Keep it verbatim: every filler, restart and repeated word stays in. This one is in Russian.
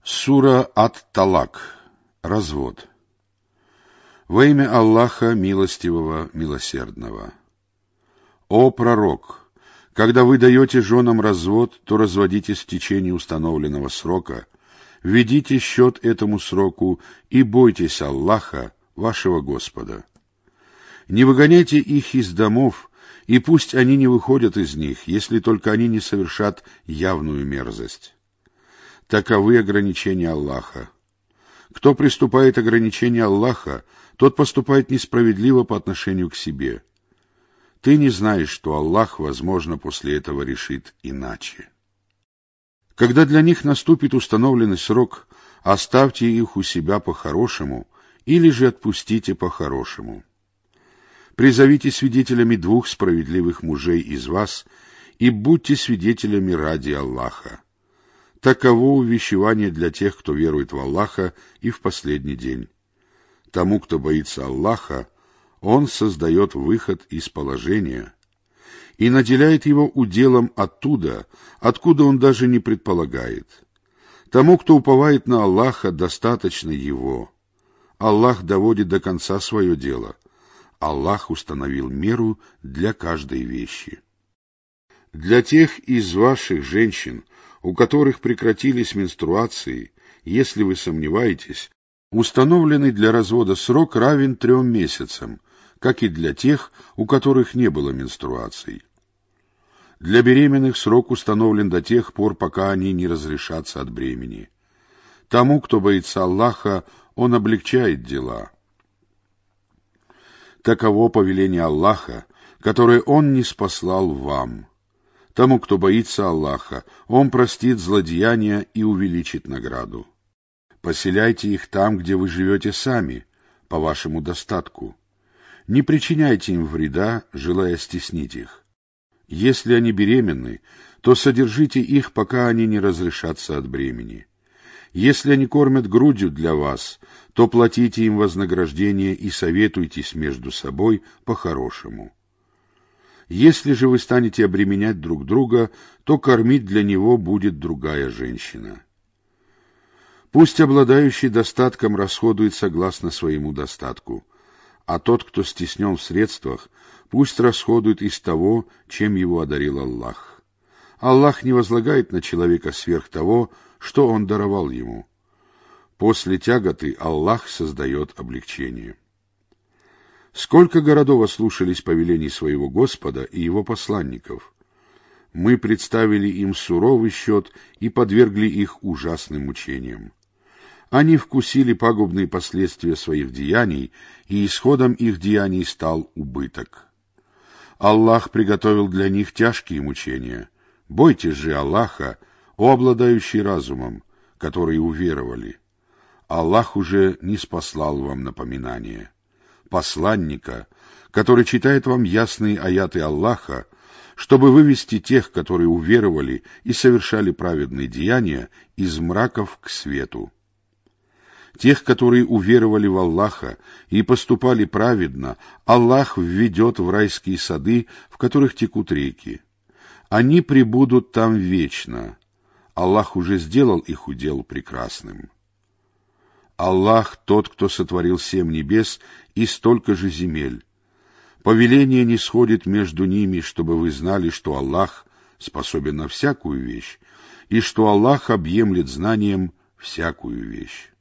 Сура Ат-Талак. Развод. Во имя Аллаха Милостивого, Милосердного. О пророк! Когда вы даете женам развод, то разводитесь в течение установленного срока, ведите счет этому сроку и бойтесь Аллаха, вашего Господа. Не выгоняйте их из домов, и пусть они не выходят из них, если только они не совершат явную мерзость. Таковы ограничения Аллаха. Кто приступает ограничения Аллаха, тот поступает несправедливо по отношению к себе. Ты не знаешь, что Аллах, возможно, после этого решит иначе. Когда для них наступит установленный срок, оставьте их у себя по-хорошему или же отпустите по-хорошему. Призовите свидетелями двух справедливых мужей из вас и будьте свидетелями ради Аллаха. Таково увещевание для тех, кто верует в Аллаха и в последний день. Тому, кто боится Аллаха, Он создает выход из положения и наделяет его уделом оттуда, откуда он даже не предполагает. Тому, кто уповает на Аллаха, достаточно его. Аллах доводит до конца свое дело. Аллах установил меру для каждой вещи. Для тех из ваших женщин, у которых прекратились менструации, если вы сомневаетесь, установленный для развода срок равен трем месяцам, как и для тех, у которых не было менструаций. Для беременных срок установлен до тех пор, пока они не разрешатся от бремени. Тому, кто боится Аллаха, Он облегчает дела. Таково повеление Аллаха, которое Он ниспослал вам. Тому, кто боится Аллаха, Он простит злодеяния и увеличит награду. Поселяйте их там, где вы живете сами, по вашему достатку. Не причиняйте им вреда, желая стеснить их. Если они беременны, то содержите их, пока они не разрешатся от бремени. Если они кормят грудью для вас, то платите им вознаграждение и советуйтесь между собой по-хорошему. Если же вы станете обременять друг друга, то кормить для него будет другая женщина. Пусть обладающий достатком расходует согласно своему достатку, а тот, кто стеснен в средствах, пусть расходует из того, чем его одарил Аллах. Аллах не возлагает на человека сверх того, что Он даровал ему. После тяготы Аллах создает облегчение. Сколько городов ослушались повелений своего Господа и Его посланников? Мы представили им суровый счет и подвергли их ужасным мучениям. Они вкусили пагубные последствия своих деяний, и исходом их деяний стал убыток. Аллах приготовил для них тяжкие мучения. Бойтесь же Аллаха, о обладающий разумом, которые уверовали. Аллах уже ниспослал вам напоминание. Посланника, который читает вам ясные аяты Аллаха, чтобы вывести тех, которые уверовали и совершали праведные деяния, из мраков к свету. Тех, которые уверовали в Аллаха и поступали праведно, Аллах введет в райские сады, в которых текут реки. Они пребудут там вечно. Аллах уже сделал их удел прекрасным. Аллах тот, кто сотворил семь небес и столько же земель. Повеление не сходит между ними, чтобы вы знали, что Аллах способен на всякую вещь, и что Аллах объемлет знанием всякую вещь.